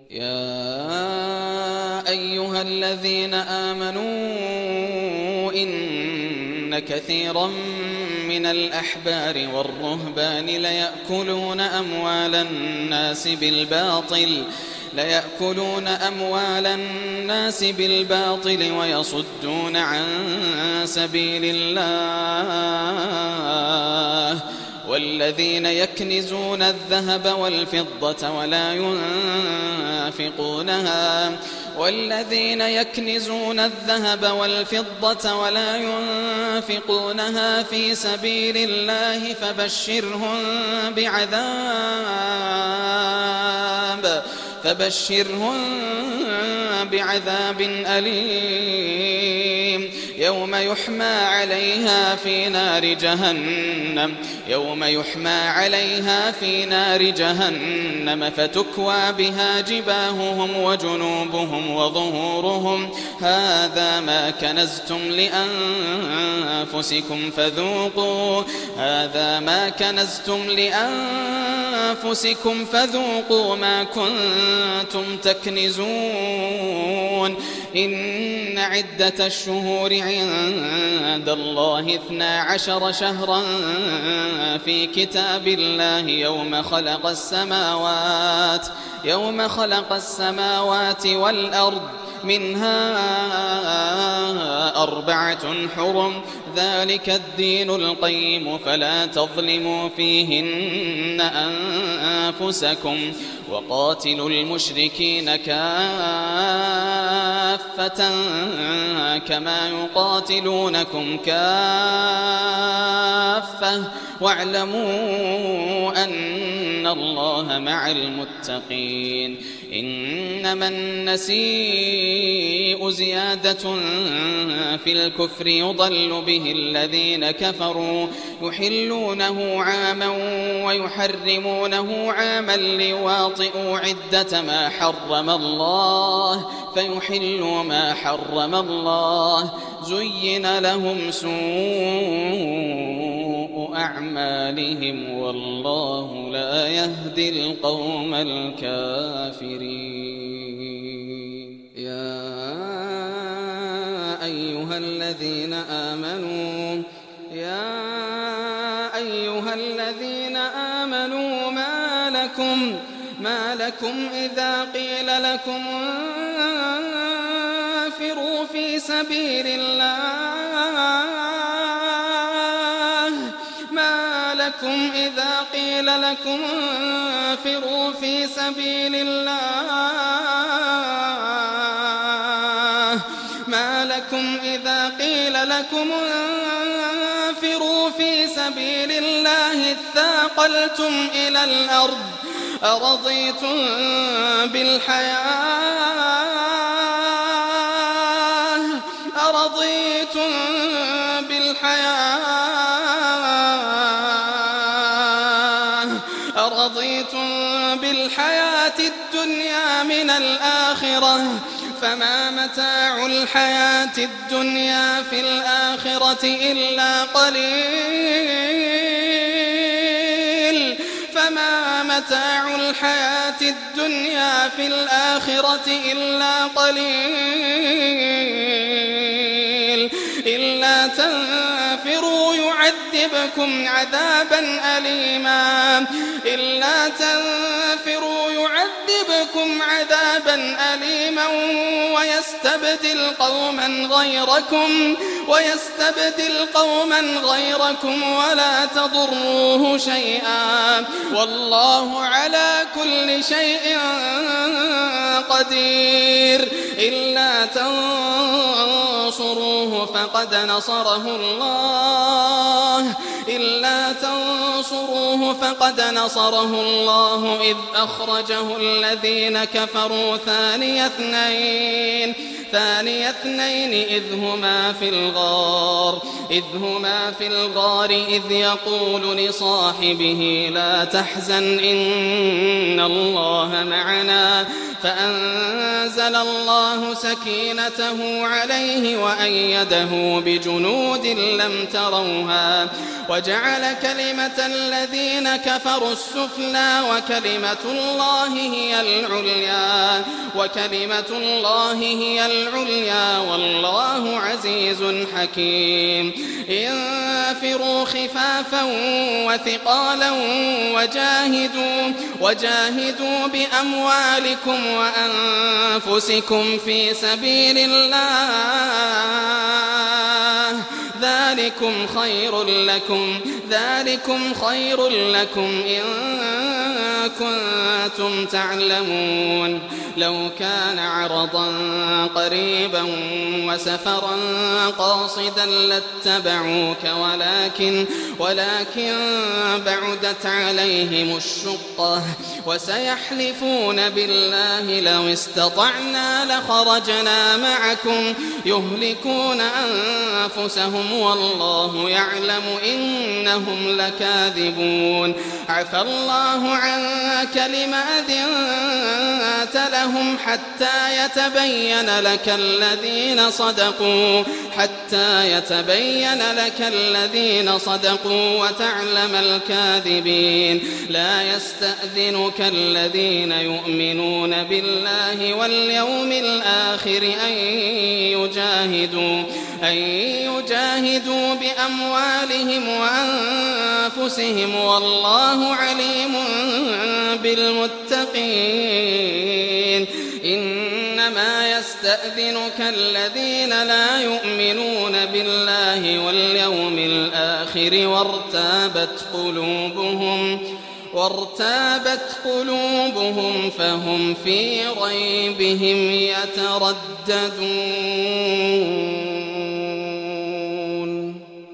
يا أيها الذين آمنوا إن كثيرا من الأحبار والرهبان ليأكلون أموال الناس بالباطل ويصدون عن سبيل الله والذين يكنزون الذهب والفضة ولا ينفقونها في سبيل الله فبشرهم بعذاب أليم يوم يحمى عليها في نار جهنم فتكوى بها جباههم وجنوبهم وظهورهم هذا ما كنزتم لأنفسكم فذوقوا ما كنتم تكنزون إن عدة الشهور عند الله 12 شهرا في كتاب الله يوم خلق السماوات والأرض منها 4 حرم ذلك الدين القيم فلا تظلموا فيهن أنفسكم وقاتلوا المشركين كافة كما يقاتلونكم كافة واعلموا أن الله مع المتقين إنما النسيء زيادة في الكفر يضل به الذين كفروا يحلونه عاما ويحرمونه عاما ليواطئوا عدة ما حرم الله فيحلوا ما حرم الله زين لهم سوء أعمالهم والله لا يهدي القوم الكافرين يا أيها الذين آمنوا ما لكم إذا قيل لكم انفروا في سبيل الله اثاقلتم إلى الأرض أرضيتم بالحياة الدنيا من الآخرة فما متاع الحياة الدنيا في الآخرة إلا قليل إلا تنفروا يعذبكم عذابا أليما ويستبدل قوما غيركم ولا تضروه شيئا والله على كل شيء قدير إلا تنصروه فقد نصره الله إذ أخرجه الذين كفروا ثاني اثنين إذ هما في الغار إذ يقول لصاحبه لا تحزن إن الله معنا فأنزل الله سكينته عليه وأيده بجنود لم تروها وجعل كلمة الذين كفروا السفلى وكلمة الله هي العليا والله عزيز حكيم انفروا خفافا وثقالا وجاهدوا بأموالكم وأنفسكم في سبيل الله ذلكم خير لكم إن كنتم تعلمون لو كان عرضا قريبا وسفرا قاصدا لاتبعوك ولكن بعدت عليهم الشقة وسيحلفون بالله لو استطعنا لخرجنا معكم يهلكون أنفسهم والله يعلم إنهم لكاذبون عفى الله عنك لما أذنت لهم حتى يتبين لك الذين صدقوا وتعلم الكاذبين لا يستأذنك الذين يؤمنون بالله واليوم الآخر أن يجاهدوا بأموالهم وأنفسهم والله عليم بالمتقين إنما يستأذنك الذين لا يؤمنون بالله واليوم الآخر وارتابت قلوبهم فهم في ريبهم يترددون